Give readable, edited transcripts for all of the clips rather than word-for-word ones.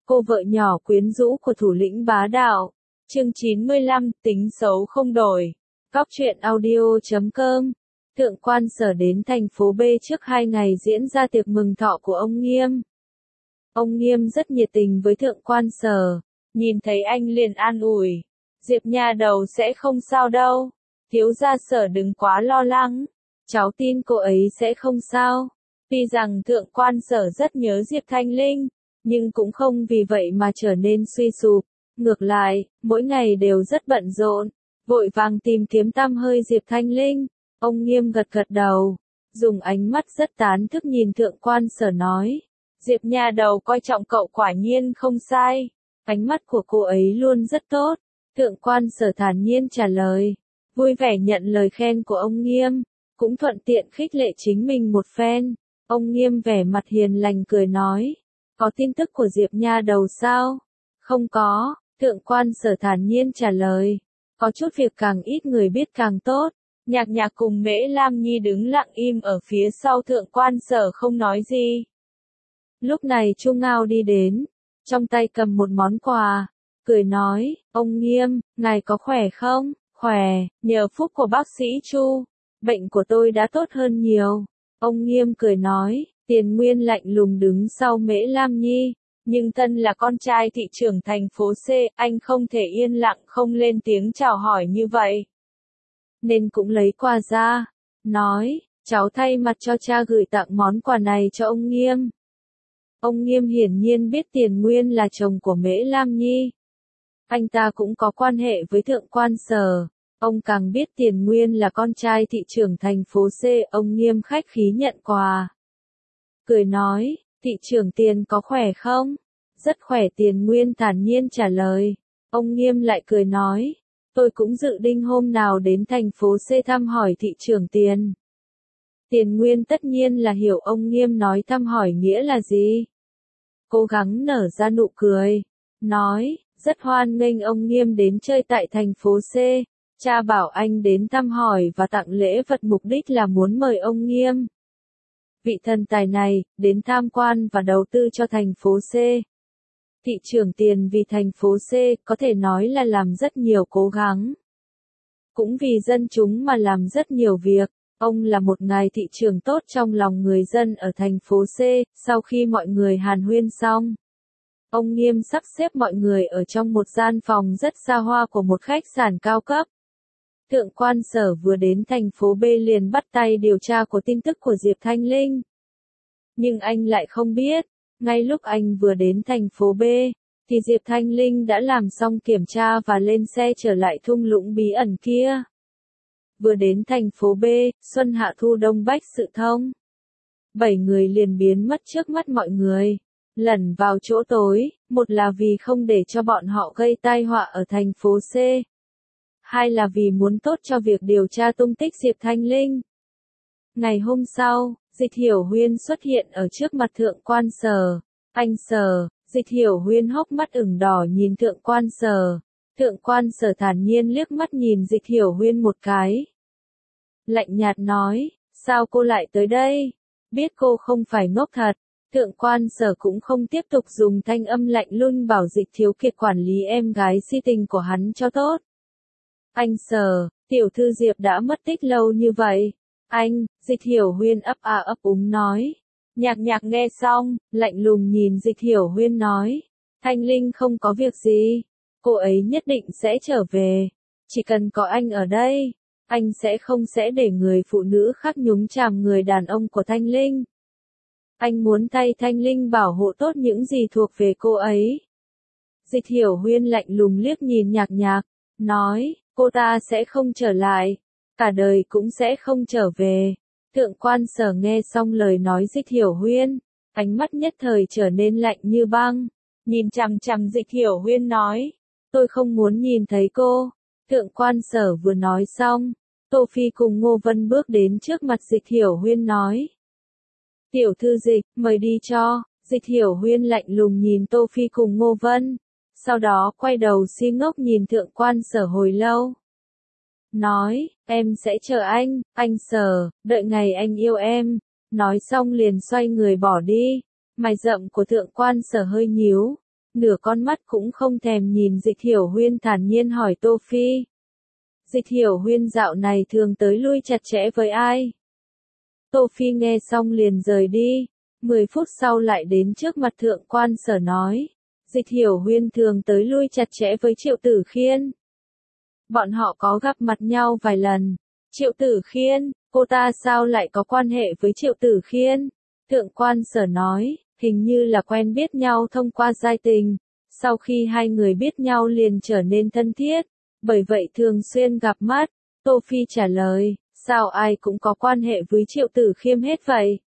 Cô vợ nhỏ quyến rũ của thủ lĩnh bá đạo. Chương 95, tính xấu không đổi. Cóc truyện audio.com. Thượng quan Sở đến thành phố B trước 2 ngày diễn ra tiệc mừng thọ của ông Nghiêm. Ông Nghiêm rất nhiệt tình với thượng quan Sở. Nhìn thấy anh liền an ủi. Diệp nha đầu sẽ không sao đâu. Thiếu gia Sở đừng quá lo lắng. Cháu tin cô ấy sẽ không sao. Tuy rằng thượng quan Sở rất nhớ Diệp Thanh Linh, nhưng cũng không vì vậy mà trở nên suy sụp. Ngược lại, mỗi ngày đều rất bận rộn, vội vàng tìm kiếm tăm hơi Diệp Thanh Linh. Ông Nghiêm gật gật đầu, dùng ánh mắt rất tán thức nhìn thượng quan Sở nói. Diệp nha đầu coi trọng cậu quả nhiên không sai. Ánh mắt của cô ấy luôn rất tốt. Thượng quan Sở thản nhiên trả lời, vui vẻ nhận lời khen của ông Nghiêm, cũng thuận tiện khích lệ chính mình một phen. Ông Nghiêm vẻ mặt hiền lành cười nói, có tin tức của Diệp nha đầu sao? Không có, thượng quan Sở thản nhiên trả lời, có chút việc càng ít người biết càng tốt. Nhạc Nhạc cùng Mễ Lam Nhi đứng lặng im ở phía sau thượng quan Sở không nói gì. Lúc này Chu Ngao đi đến, trong tay cầm một món quà, cười nói, ông Nghiêm, ngài có khỏe không? Khỏe, nhờ phúc của bác sĩ Chu, bệnh của tôi đã tốt hơn nhiều. Ông Nghiêm cười nói, Tiền Nguyên lạnh lùng đứng sau Mễ Lam Nhi, nhưng thân là con trai thị trưởng thành phố C, anh không thể yên lặng không lên tiếng chào hỏi như vậy. Nên cũng lấy quà ra, nói, cháu thay mặt cho cha gửi tặng món quà này cho ông Nghiêm. Ông Nghiêm hiển nhiên biết Tiền Nguyên là chồng của Mễ Lam Nhi. Anh ta cũng có quan hệ với thượng quan Sở. Ông càng biết Tiền Nguyên là con trai thị trưởng thành phố C, ông Nghiêm khách khí nhận quà. Cười nói, thị trưởng Tiền có khỏe không? Rất khỏe, Tiền Nguyên thản nhiên trả lời. Ông Nghiêm lại cười nói, tôi cũng dự định hôm nào đến thành phố C thăm hỏi thị trưởng Tiền. Tiền Nguyên tất nhiên là hiểu ông Nghiêm nói thăm hỏi nghĩa là gì. Cố gắng nở ra nụ cười, nói, rất hoan nghênh ông Nghiêm đến chơi tại thành phố C. Cha bảo anh đến thăm hỏi và tặng lễ vật, mục đích là muốn mời ông Nghiêm, vị thần tài này, đến tham quan và đầu tư cho thành phố C. Thị trưởng Tiền vì thành phố C có thể nói là làm rất nhiều cố gắng. Cũng vì dân chúng mà làm rất nhiều việc. Ông là một ngài thị trưởng tốt trong lòng người dân ở thành phố C. Sau khi mọi người hàn huyên xong, ông Nghiêm sắp xếp mọi người ở trong một gian phòng rất xa hoa của một khách sạn cao cấp. Thượng quan Sở vừa đến thành phố B liền bắt tay điều tra của tin tức của Diệp Thanh Linh. Nhưng anh lại không biết, ngay lúc anh vừa đến thành phố B, thì Diệp Thanh Linh đã làm xong kiểm tra và lên xe trở lại thung lũng bí ẩn kia. Vừa đến thành phố B, xuân hạ thu đông bách sự thông. 7 người liền biến mất trước mắt mọi người, lẩn vào chỗ tối, một là vì không để cho bọn họ gây tai họa ở thành phố C. Hai là vì muốn tốt cho việc điều tra tung tích Diệp Thanh Linh. Ngày hôm sau, Dịch Hiểu Huyên xuất hiện ở trước mặt thượng quan Sở. Anh Sở, Dịch Hiểu Huyên hốc mắt ửng đỏ nhìn thượng quan Sở. Thượng quan Sở thản nhiên liếc mắt nhìn Dịch Hiểu Huyên một cái. Lạnh nhạt nói, sao cô lại tới đây? Biết cô không phải ngốc thật. Thượng quan Sở cũng không tiếp tục dùng thanh âm lạnh lùng bảo Dịch Thiếu Kiệt quản lý em gái si tình của hắn cho tốt. Anh Sở, tiểu thư Diệp đã mất tích lâu như vậy. Anh, Dịch Hiểu Huyên ấp a ấp úng nói. Nhạc Nhạc nghe xong, lạnh lùng nhìn Dịch Hiểu Huyên nói. Thanh Linh không có việc gì. Cô ấy nhất định sẽ trở về. Chỉ cần có anh ở đây, anh sẽ không để người phụ nữ khác nhúng chàm người đàn ông của Thanh Linh. Anh muốn thay Thanh Linh bảo hộ tốt những gì thuộc về cô ấy. Dịch Hiểu Huyên lạnh lùng liếc nhìn Nhạc Nhạc, nói, cô ta sẽ không trở lại, cả đời cũng sẽ không trở về. Thượng quan Sở nghe xong lời nói Dịch Hiểu Huyên, ánh mắt nhất thời trở nên lạnh như băng, nhìn chằm chằm Dịch Hiểu Huyên nói, tôi không muốn nhìn thấy cô. Thượng quan Sở vừa nói xong, Tô Phi cùng Ngô Vân bước đến trước mặt Dịch Hiểu Huyên nói. Tiểu thư Dịch, mời đi cho. Dịch Hiểu Huyên lạnh lùng nhìn Tô Phi cùng Ngô Vân, sau đó quay đầu si ngốc nhìn thượng quan Sở hồi lâu. Nói, em sẽ chờ anh Sở, đợi ngày anh yêu em. Nói xong liền xoay người bỏ đi. Mày rậm của thượng quan Sở hơi nhíu, nửa con mắt cũng không thèm nhìn Dịch Hiểu Huyên, thản nhiên hỏi Tô Phi. Dịch Hiểu Huyên dạo này thường tới lui chặt chẽ với ai? Tô Phi nghe xong liền rời đi, 10 phút sau lại đến trước mặt Thượng Quan Sở nói. Dịch Hiểu Huyên thường tới lui chặt chẽ với Triệu Tử Khiên. Bọn họ có gặp mặt nhau vài lần. Triệu Tử Khiên, cô ta sao lại có quan hệ với Triệu Tử Khiên? Thượng Quan Sở nói, hình như là quen biết nhau thông qua giai tình. Sau khi hai người biết nhau liền trở nên thân thiết, bởi vậy thường xuyên gặp mắt. Tô Phi trả lời, sao ai cũng có quan hệ với Triệu Tử Khiêm hết vậy?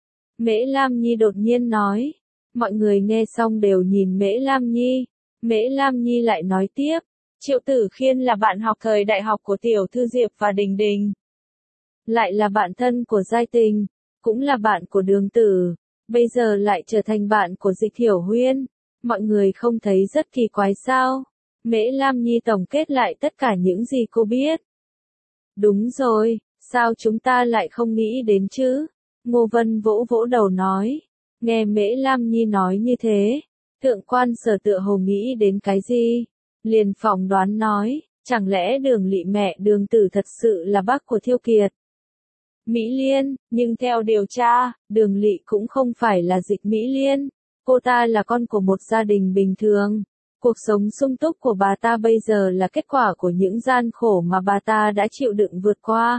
Mễ Lam Nhi đột nhiên nói. Mọi người nghe xong đều nhìn Mễ Lam Nhi. Mễ Lam Nhi lại nói tiếp, Triệu Tử Khiên là bạn học thời đại học của Tiểu Thư Diệp và Đình Đình. Lại là bạn thân của giai tình, cũng là bạn của Đường Tử, bây giờ lại trở thành bạn của Dịch Hiểu Huyên. Mọi người không thấy rất kỳ quái sao? Mễ Lam Nhi tổng kết lại tất cả những gì cô biết. Đúng rồi, sao chúng ta lại không nghĩ đến chứ? Ngô Vân vỗ vỗ đầu nói. Nghe Mễ Lam Nhi nói như thế, Thượng Quan Sở tựa hồ nghĩ đến cái gì? Liền phỏng đoán nói, chẳng lẽ Đường Lị mẹ Đường Tử thật sự là bác của Thiêu Kiệt? Mỹ Liên, nhưng theo điều tra, Đường Lị cũng không phải là Dịch Mỹ Liên. Cô ta là con của một gia đình bình thường. Cuộc sống sung túc của bà ta bây giờ là kết quả của những gian khổ mà bà ta đã chịu đựng vượt qua.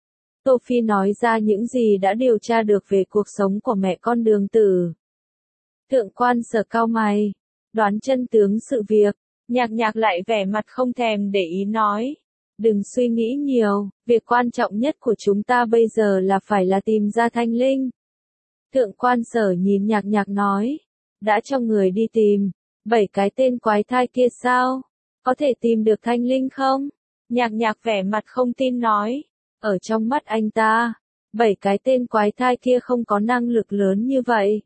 Tô Phi nói ra những gì đã điều tra được về cuộc sống của mẹ con Đường Tử. Thượng Quan Sở cau mày, đoán chân tướng sự việc. Nhạc Nhạc lại vẻ mặt không thèm để ý nói. Đừng suy nghĩ nhiều, việc quan trọng nhất của chúng ta bây giờ là phải tìm ra Thanh Linh. Thượng Quan Sở nhìn Nhạc Nhạc nói. Đã cho người đi tìm 7 cái tên quái thai kia sao? Có thể tìm được Thanh Linh không? Nhạc Nhạc vẻ mặt không tin nói. Ở trong mắt anh ta, 7 cái tên quái thai kia không có năng lực lớn như vậy.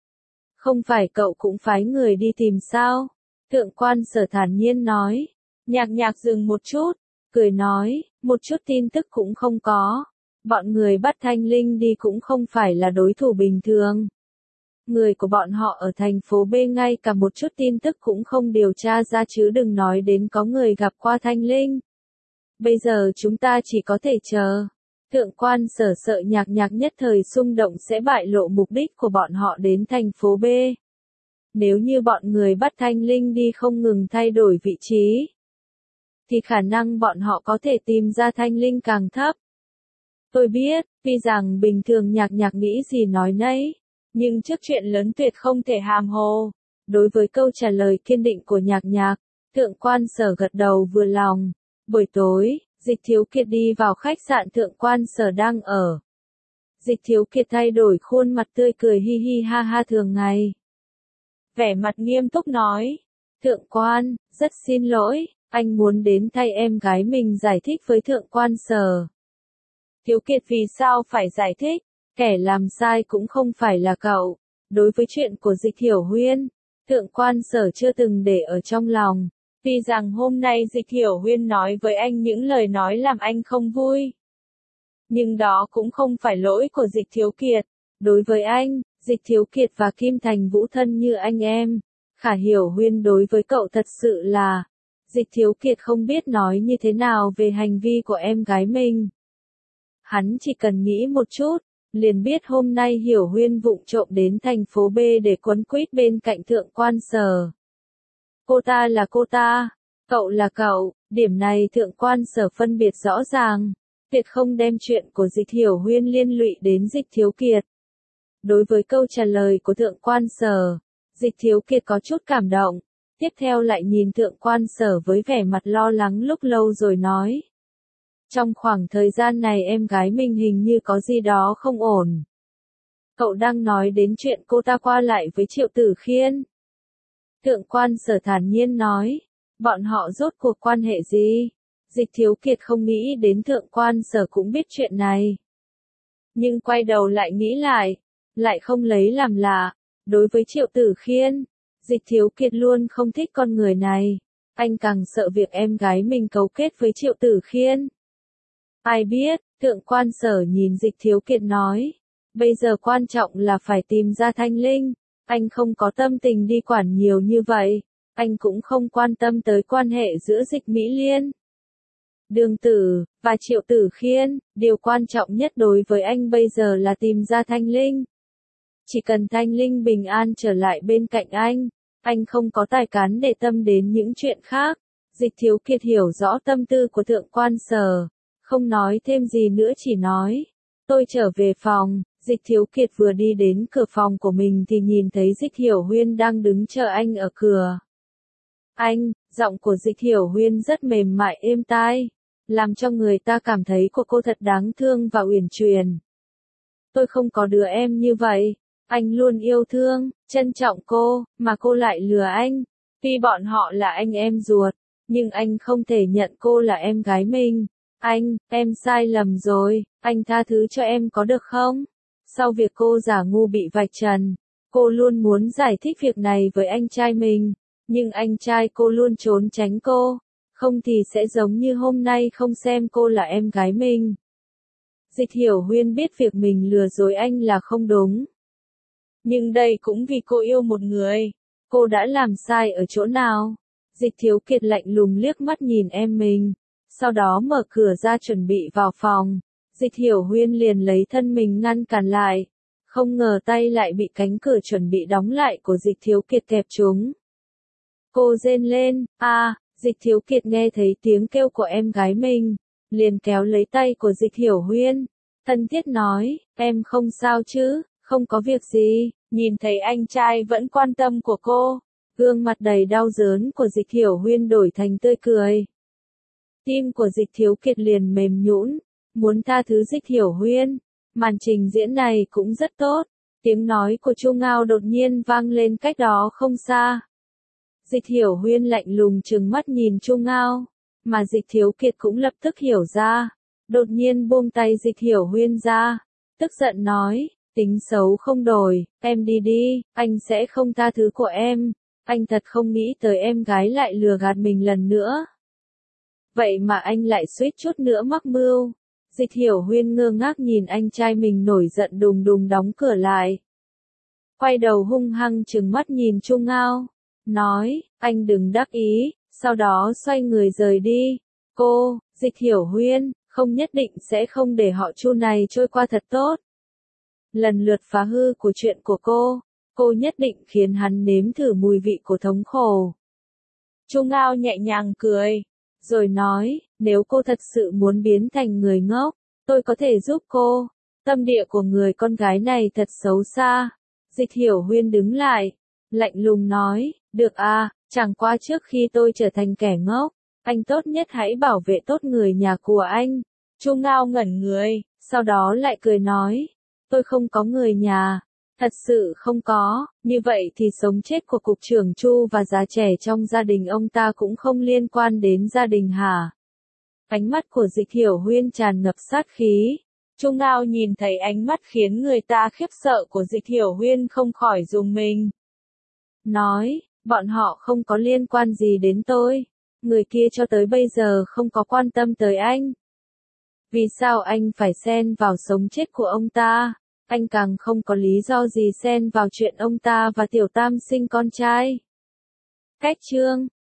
Không phải cậu cũng phái người đi tìm sao? Thượng Quan Sở thản nhiên nói. Nhạc Nhạc dừng một chút, cười nói, một chút tin tức cũng không có. Bọn người bắt Thanh Linh đi cũng không phải là đối thủ bình thường. Người của bọn họ ở thành phố B ngay cả một chút tin tức cũng không điều tra ra chứ đừng nói đến có người gặp qua Thanh Linh. Bây giờ chúng ta chỉ có thể chờ. Thượng Quan Sở sợ Nhạc Nhạc nhất thời xung động sẽ bại lộ mục đích của bọn họ đến thành phố B. Nếu như bọn người bắt Thanh Linh đi không ngừng thay đổi vị trí, thì khả năng bọn họ có thể tìm ra Thanh Linh càng thấp. Tôi biết, tuy rằng bình thường Nhạc Nhạc nghĩ gì nói nấy, nhưng trước chuyện lớn tuyệt không thể hàm hồ. Đối với câu trả lời kiên định của Nhạc Nhạc, Thượng Quan Sở gật đầu vừa lòng. Buổi tối, Dịch Thiếu Kiệt đi vào khách sạn Thượng Quan Sở đang ở. Dịch Thiếu Kiệt thay đổi khuôn mặt tươi cười hi hi ha ha thường ngày. Vẻ mặt nghiêm túc nói. Thượng Quan, rất xin lỗi, anh muốn đến thay em gái mình giải thích với Thượng Quan Sở. Thiếu Kiệt vì sao phải giải thích? Kẻ làm sai cũng không phải là cậu. Đối với chuyện của Dịch Hiểu Huyên, Thượng Quan Sở chưa từng để ở trong lòng. Tuy rằng hôm nay Dịch Hiểu Huyên nói với anh những lời nói làm anh không vui, nhưng đó cũng không phải lỗi của Dịch Thiếu Kiệt. Đối với anh, Dịch Thiếu Kiệt và Kim Thành Vũ thân như anh em. Khả Hiểu Huyên đối với cậu thật sự là, Dịch Thiếu Kiệt không biết nói như thế nào về hành vi của em gái mình. Hắn chỉ cần nghĩ một chút, liền biết hôm nay Hiểu Huyên vụng trộm đến thành phố B để quấn quýt bên cạnh Thượng Quan Sở. Cô ta là cô ta, cậu là cậu, điểm này Thượng Quan Sở phân biệt rõ ràng, tuyệt không đem chuyện của Dịch Hiểu Huyên liên lụy đến Dịch Thiếu Kiệt. Đối với câu trả lời của Thượng Quan Sở, Dịch Thiếu Kiệt có chút cảm động, tiếp theo lại nhìn Thượng Quan Sở với vẻ mặt lo lắng lúc lâu rồi nói. Trong khoảng thời gian này em gái mình hình như có gì đó không ổn. Cậu đang nói đến chuyện cô ta qua lại với Triệu Tử Khiên. Thượng Quan Sở thản nhiên nói, bọn họ rốt cuộc quan hệ gì? Dịch Thiếu Kiệt không nghĩ đến Thượng Quan Sở cũng biết chuyện này. Nhưng quay đầu lại nghĩ lại không lấy làm lạ. Đối với Triệu Tử Khiên, Dịch Thiếu Kiệt luôn không thích con người này. Anh càng sợ việc em gái mình cấu kết với Triệu Tử Khiên. Ai biết, Thượng Quan Sở nhìn Dịch Thiếu Kiệt nói. Bây giờ quan trọng là phải tìm ra Thanh Linh. Anh không có tâm tình đi quản nhiều như vậy. Anh cũng không quan tâm tới quan hệ giữa Dịch Mỹ Liên, Đường Tử, và Triệu Tử Khiên. Điều quan trọng nhất đối với anh bây giờ là tìm ra Thanh Linh. Chỉ cần Thanh Linh bình an trở lại bên cạnh anh không có tài cán để tâm đến những chuyện khác. Dịch Thiếu Kiệt hiểu rõ tâm tư của Thượng Quan Sở, không nói thêm gì nữa chỉ nói. Tôi trở về phòng. Dịch Thiếu Kiệt vừa đi đến cửa phòng của mình thì nhìn thấy Dịch Hiểu Huyên đang đứng chờ anh ở cửa. Anh, giọng của Dịch Hiểu Huyên rất mềm mại êm tai, làm cho người ta cảm thấy cô thật đáng thương và uyển chuyển. Tôi không có đứa em như vậy. Anh luôn yêu thương, trân trọng cô, mà cô lại lừa anh. Tuy bọn họ là anh em ruột, nhưng anh không thể nhận cô là em gái mình. Em sai lầm rồi, anh tha thứ cho em có được không? Sau việc cô giả ngu bị vạch trần, cô luôn muốn giải thích việc này với anh trai mình, nhưng anh trai cô luôn trốn tránh cô, không thì sẽ giống như hôm nay không xem cô là em gái mình. Dịch Hiểu Huyên biết việc mình lừa dối anh là không đúng. Nhưng đây cũng vì cô yêu một người. Cô đã làm sai ở chỗ nào? Dịch Thiếu Kiệt lạnh lùng liếc mắt nhìn em mình, sau đó mở cửa ra chuẩn bị vào phòng. Dịch Hiểu Huyên liền lấy thân mình ngăn cản lại. Không ngờ tay lại bị cánh cửa chuẩn bị đóng lại của Dịch Thiếu Kiệt kẹp trúng. Cô rên lên, Dịch Thiếu Kiệt nghe thấy tiếng kêu của em gái mình, liền kéo lấy tay của Dịch Hiểu Huyên. Thân thiết nói, em không sao chứ, không có việc gì. Nhìn thấy anh trai vẫn quan tâm của cô, gương mặt đầy đau đớn của Dịch Hiểu Huyên đổi thành tươi cười. Tim của Dịch Thiếu Kiệt liền mềm nhũn, muốn tha thứ Dịch Hiểu Huyên. Màn trình diễn này cũng rất tốt. Tiếng nói của Chu Ngao đột nhiên vang lên cách đó không xa. Dịch Hiểu Huyên lạnh lùng trừng mắt nhìn Chu Ngao, mà Dịch Thiếu Kiệt cũng lập tức hiểu ra, đột nhiên buông tay Dịch Hiểu Huyên ra, tức giận nói, tính xấu không đổi, em đi đi, anh sẽ không tha thứ của em. Anh thật không nghĩ tới em gái lại lừa gạt mình lần nữa. Vậy mà anh lại suýt chút nữa mắc mưu. Dịch Hiểu Huyên ngơ ngác nhìn anh trai mình nổi giận đùng đùng đóng cửa lại. Quay đầu hung hăng trừng mắt nhìn Chu Ngao, nói, anh đừng đắc ý, sau đó xoay người rời đi. Cô, Dịch Hiểu Huyên, không nhất định sẽ không để họ Chu này trôi qua thật tốt. Lần lượt phá hư của chuyện của cô nhất định khiến hắn nếm thử mùi vị của thống khổ. Chu Ngao nhẹ nhàng cười, rồi nói, nếu cô thật sự muốn biến thành người ngốc, tôi có thể giúp cô. Tâm địa của người con gái này thật xấu xa. Dịch Hiểu Huyên đứng lại, lạnh lùng nói, được chẳng qua trước khi tôi trở thành kẻ ngốc, anh tốt nhất hãy bảo vệ tốt người nhà của anh. Chu Ngao ngẩn người, sau đó lại cười nói, tôi không có người nhà, thật sự không có, như vậy thì sống chết của cục trưởng Chu và già trẻ trong gia đình ông ta cũng không liên quan đến gia đình hả? Ánh mắt của Dịch Hiểu Huyên tràn ngập sát khí. Chu Ngao nhìn thấy ánh mắt khiến người ta khiếp sợ của Dịch Hiểu Huyên không khỏi rùng mình. Nói, bọn họ không có liên quan gì đến tôi. Người kia cho tới bây giờ không có quan tâm tới anh. Vì sao anh phải xen vào sống chết của ông ta? Anh càng không có lý do gì xen vào chuyện ông ta và Tiểu Tam sinh con trai. Cách chương